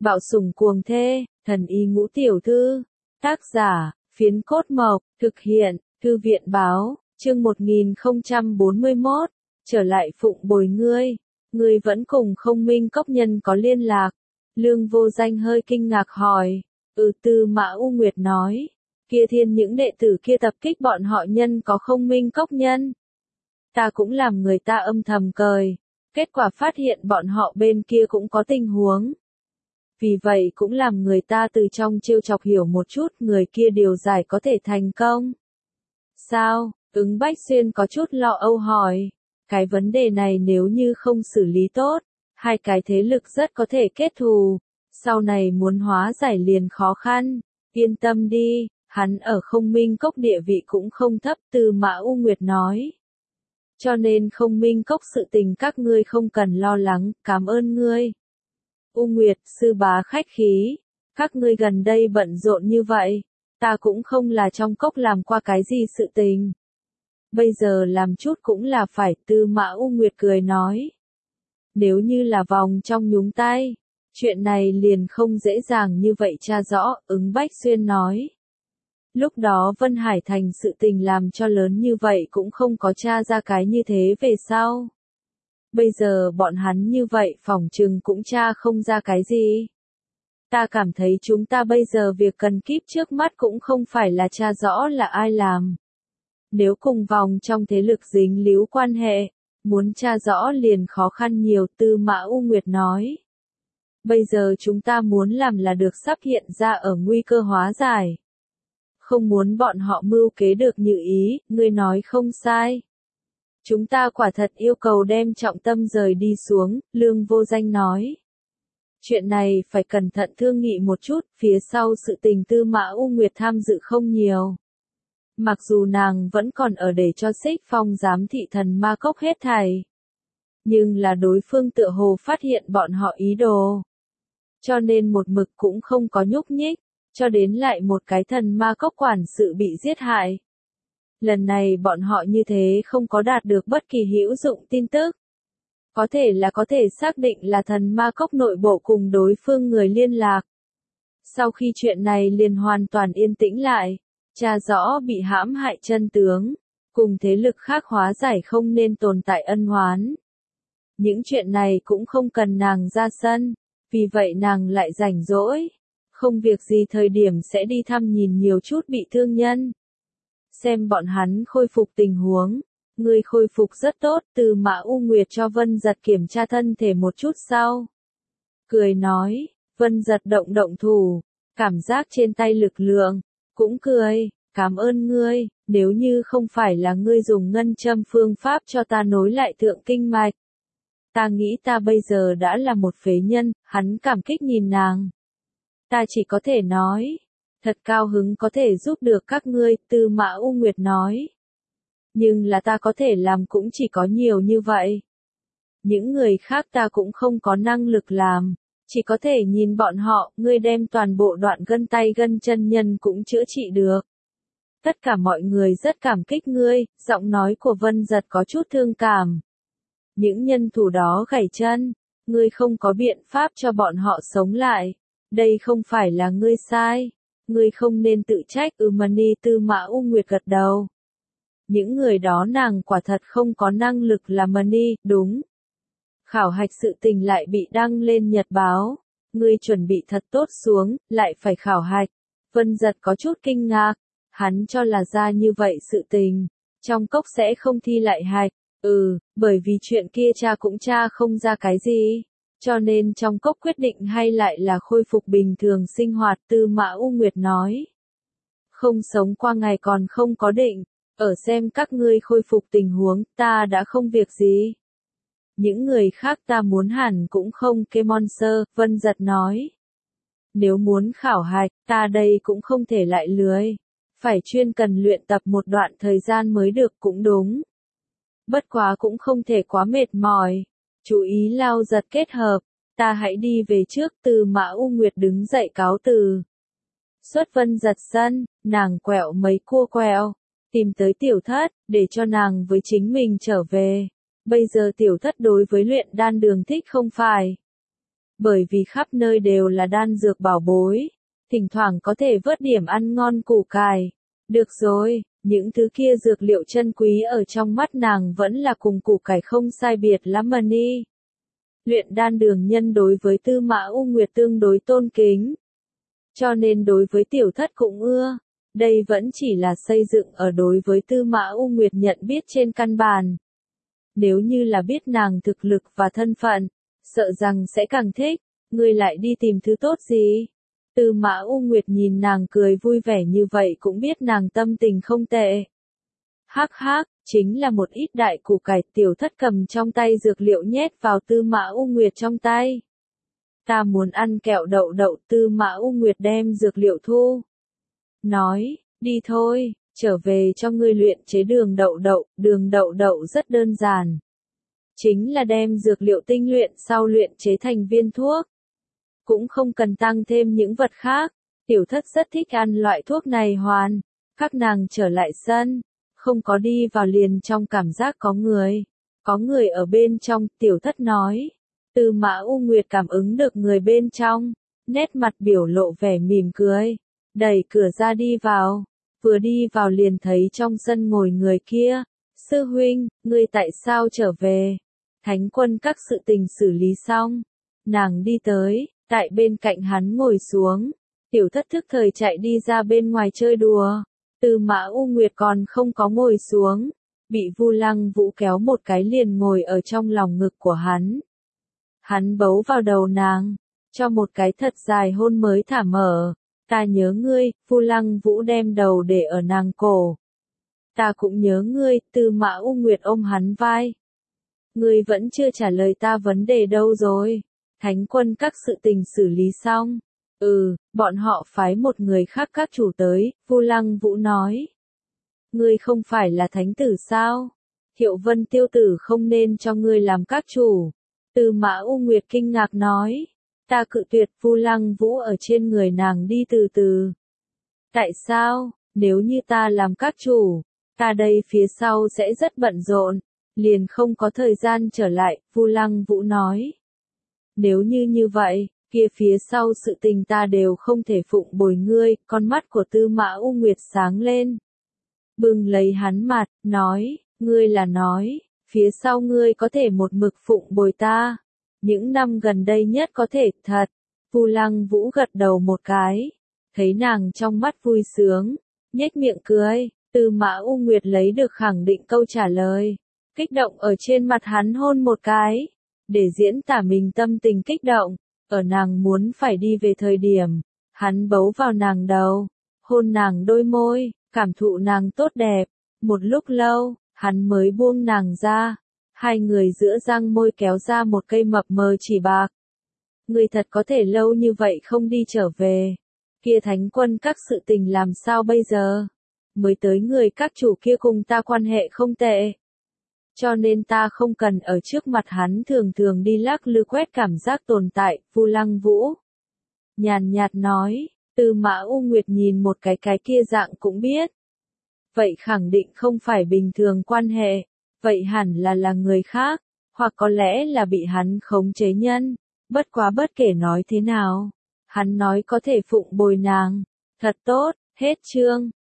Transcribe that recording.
Bạo sủng cuồng thê, thần y ngũ tiểu thư. Tác giả, Phiến Cốt Mộc, thực hiện, Thư viện báo, chương 1041, trở lại phụng bồi ngươi. Ngươi vẫn cùng Không Minh Cốc nhân có liên lạc. Lương Vô Danh hơi kinh ngạc hỏi. Tư Mã U Nguyệt nói. Kia thiên những đệ tử kia tập kích bọn họ nhân có Không Minh Cốc nhân. Ta cũng làm người ta âm thầm cười. Kết quả phát hiện bọn họ bên kia cũng có tình huống. Vì vậy cũng làm người ta từ trong trêu chọc hiểu một chút người kia điều giải có thể thành công. Sao? Ứng Bách Xuyên có chút lo âu hỏi. Cái vấn đề này nếu như không xử lý tốt, hai cái thế lực rất có thể kết thù. Sau này muốn hóa giải liền khó khăn. Yên tâm đi, hắn ở Không Minh Cốc địa vị cũng không thấp, Tư Mã U Nguyệt nói. Cho nên Không Minh Cốc sự tình các ngươi không cần lo lắng, cảm ơn ngươi. U Nguyệt, sư bá khách khí, các ngươi gần đây bận rộn như vậy, ta cũng không là trong cốc làm qua cái gì sự tình. Bây giờ làm chút cũng là phải, Tư Mã U Nguyệt cười nói. Nếu như là vòng trong nhúng tay, chuyện này liền không dễ dàng như vậy tra rõ, Ứng Bách Xuyên nói. Lúc đó Vân Hải Thành sự tình làm cho lớn như vậy cũng không có tra ra cái như thế về sau. Bây giờ bọn hắn như vậy phỏng chừng cũng tra không ra cái gì. Ta cảm thấy chúng ta bây giờ việc cần kíp trước mắt cũng không phải là tra rõ là ai làm. Nếu cùng vòng trong thế lực dính líu quan hệ, muốn tra rõ liền khó khăn nhiều, Tư Mã U Nguyệt nói. Bây giờ chúng ta muốn làm là được sắp hiện ra ở nguy cơ hóa giải. Không muốn bọn họ mưu kế được như ý, ngươi nói không sai. Chúng ta quả thật yêu cầu đem trọng tâm rời đi xuống, Lương Vô Danh nói. Chuyện này phải cẩn thận thương nghị một chút, phía sau sự tình Tư Mã U Nguyệt tham dự không nhiều. Mặc dù nàng vẫn còn ở để cho Xích Phong giám thị Thần Ma Cốc hết thảy. Nhưng là đối phương tựa hồ phát hiện bọn họ ý đồ. Cho nên một mực cũng không có nhúc nhích, cho đến lại một cái Thần Ma Cốc quản sự bị giết hại. Lần này bọn họ như thế không có đạt được bất kỳ hữu dụng tin tức. Có thể là có thể xác định là Thần Ma Cốc nội bộ cùng đối phương người liên lạc. Sau khi chuyện này liền hoàn toàn yên tĩnh lại, tra rõ bị hãm hại chân tướng, cùng thế lực khác hóa giải không nên tồn tại ân oán. Những chuyện này cũng không cần nàng ra sân, vì vậy nàng lại rảnh rỗi. Không việc gì thời điểm sẽ đi thăm nhìn nhiều chút bị thương nhân. Xem bọn hắn khôi phục tình huống. Người khôi phục rất tốt, Tư Mã U Nguyệt cho Vân Giật kiểm tra thân thể một chút sau. Cười nói, Vân Giật động động thủ, cảm giác trên tay lực lượng, cũng cười, cảm ơn ngươi, nếu như không phải là ngươi dùng ngân châm phương pháp cho ta nối lại thượng kinh mạch. Ta nghĩ ta bây giờ đã là một phế nhân, hắn cảm kích nhìn nàng. Ta chỉ có thể nói. Thật cao hứng có thể giúp được các ngươi, Tư Mã U Nguyệt nói. Nhưng là ta có thể làm cũng chỉ có nhiều như vậy. Những người khác ta cũng không có năng lực làm, chỉ có thể nhìn bọn họ, ngươi đem toàn bộ đoạn gân tay gân chân nhân cũng chữa trị được. Tất cả mọi người rất cảm kích ngươi, giọng nói của Vân Giật có chút thương cảm. Những nhân thủ đó gãy chân, ngươi không có biện pháp cho bọn họ sống lại. Đây không phải là ngươi sai. Ngươi không nên tự trách, Mani, Tư Mã U Nguyệt gật đầu. Những người đó nàng quả thật không có năng lực là Mani, đúng. Khảo hạch sự tình lại bị đăng lên nhật báo. Ngươi chuẩn bị thật tốt xuống, lại phải khảo hạch. Vân Giật có chút kinh ngạc. Hắn cho là ra như vậy sự tình. Trong cốc sẽ không thi lại hạch. Bởi vì chuyện kia cha cũng cha không ra cái gì. Cho nên trong cốc quyết định hay lại là khôi phục bình thường sinh hoạt, Tư Mã U Nguyệt nói. Không sống qua ngày còn không có định, ở xem các ngươi khôi phục tình huống, ta đã không việc gì. Những người khác ta muốn hẳn cũng không kê monster, Vân Giật nói. Nếu muốn khảo hạch, ta đây cũng không thể lại lười. Phải chuyên cần luyện tập một đoạn thời gian mới được cũng đúng. Bất quá cũng không thể quá mệt mỏi. Chú ý lao giật kết hợp, ta hãy đi về trước, Tư Mã U Nguyệt đứng dậy cáo từ. Xuất Vân Giật sân, nàng quẹo mấy cua quẹo, tìm tới Tiểu Thất, để cho nàng với chính mình trở về. Bây giờ Tiểu Thất đối với luyện đan đường thích không phải. bởi vì khắp nơi đều là đan dược bảo bối, thỉnh thoảng có thể vớt điểm ăn ngon củ cải. Được rồi, những thứ kia dược liệu chân quý ở trong mắt nàng vẫn là cùng củ cải không sai biệt lắm mà ni. Luyện đan đường nhân đối với Tư Mã U Nguyệt tương đối tôn kính, cho nên đối với tiểu thất cũng ưa. Đây vẫn chỉ là xây dựng ở đối với Tư Mã U Nguyệt nhận biết trên căn bản. Nếu như là biết nàng thực lực và thân phận, sợ rằng sẽ càng thích, ngươi lại đi tìm thứ tốt gì? Tư Mã U Nguyệt nhìn nàng cười vui vẻ như vậy cũng biết nàng tâm tình không tệ. Hắc hắc, chính là một ít đại củ cải. Tiểu thất cầm trong tay dược liệu nhét vào Tư Mã U Nguyệt trong tay. Ta muốn ăn kẹo đậu đậu. Tư Mã U Nguyệt đem dược liệu thu. Nói, đi thôi, trở về cho ngươi luyện chế đường đậu đậu. Đường đậu đậu rất đơn giản. Chính là đem dược liệu tinh luyện sau luyện chế thành viên thuốc. Cũng không cần tăng thêm những vật khác. Tiểu thất rất thích ăn loại thuốc này hoàn. Các nàng trở lại sân. Không có đi vào liền trong cảm giác có người. Có người ở bên trong, tiểu thất nói. Tư Mã U Nguyệt cảm ứng được người bên trong. Nét mặt biểu lộ vẻ mỉm cười. Đẩy cửa ra đi vào. Vừa đi vào liền thấy trong sân ngồi người kia. Sư huynh, ngươi tại sao trở về? Thánh quân các sự tình xử lý xong. Nàng đi tới, tại bên cạnh hắn ngồi xuống. Tiểu thất thức thời chạy đi ra bên ngoài chơi đùa. Tư Mã U Nguyệt còn không có ngồi xuống. Bị Vu Lăng Vũ kéo một cái liền ngồi ở trong lòng ngực của hắn. Hắn bấu vào đầu nàng. Cho một cái thật dài hôn mới thả mở. Ta nhớ ngươi. Vu Lăng Vũ đem đầu để ở nàng cổ. Ta cũng nhớ ngươi. Tư Mã U Nguyệt ôm hắn vai. Ngươi vẫn chưa trả lời ta vấn đề đâu rồi. Thánh quân các sự tình xử lý xong. Bọn họ phái một người khác các chủ tới. Vu Lăng Vũ nói. Ngươi không phải là thánh tử sao? Thiệu Vân tiêu tử không nên cho ngươi làm các chủ. Tư Mã U Nguyệt kinh ngạc nói. Ta cự tuyệt. Vu Lăng Vũ ở trên người nàng đi từ từ. Tại sao? Nếu như ta làm các chủ, ta đây phía sau sẽ rất bận rộn. Liền không có thời gian trở lại. Vu Lăng Vũ nói. Nếu như vậy, kia phía sau sự tình ta đều không thể phụng bồi ngươi. Con mắt của Tư Mã U Nguyệt sáng lên. Bừng lấy hắn mặt, nói, ngươi là nói, phía sau ngươi có thể một mực phụng bồi ta. Những năm gần đây nhất có thể, thật. Vu Lăng Vũ gật đầu một cái. Thấy nàng trong mắt vui sướng, nhếch miệng cười. Tư Mã U Nguyệt lấy được khẳng định câu trả lời. Kích động ở trên mặt hắn hôn một cái. Để diễn tả mình tâm tình kích động. Ở nàng muốn phải đi về thời điểm. Hắn bấu vào nàng đầu. Hôn nàng đôi môi. Cảm thụ nàng tốt đẹp. Một lúc lâu, hắn mới buông nàng ra. Hai người giữa răng môi kéo ra một cây mập mờ chỉ bạc. Ngươi thật có thể lâu như vậy không đi trở về. Kia thánh quân các sự tình làm sao bây giờ? Mới tới người các chủ kia cùng ta quan hệ không tệ. Cho nên ta không cần ở trước mặt hắn thường thường đi lắc lư quét cảm giác tồn tại. Vu Lăng Vũ nhàn nhạt nói. Tư Mã U Nguyệt nhìn một cái kia dạng cũng biết. Vậy khẳng định không phải bình thường quan hệ. Vậy hẳn là người khác. Hoặc có lẽ là bị hắn khống chế nhân. Bất quá bất kể nói thế nào. Hắn nói có thể phụng bồi nàng. Thật tốt, hết chương.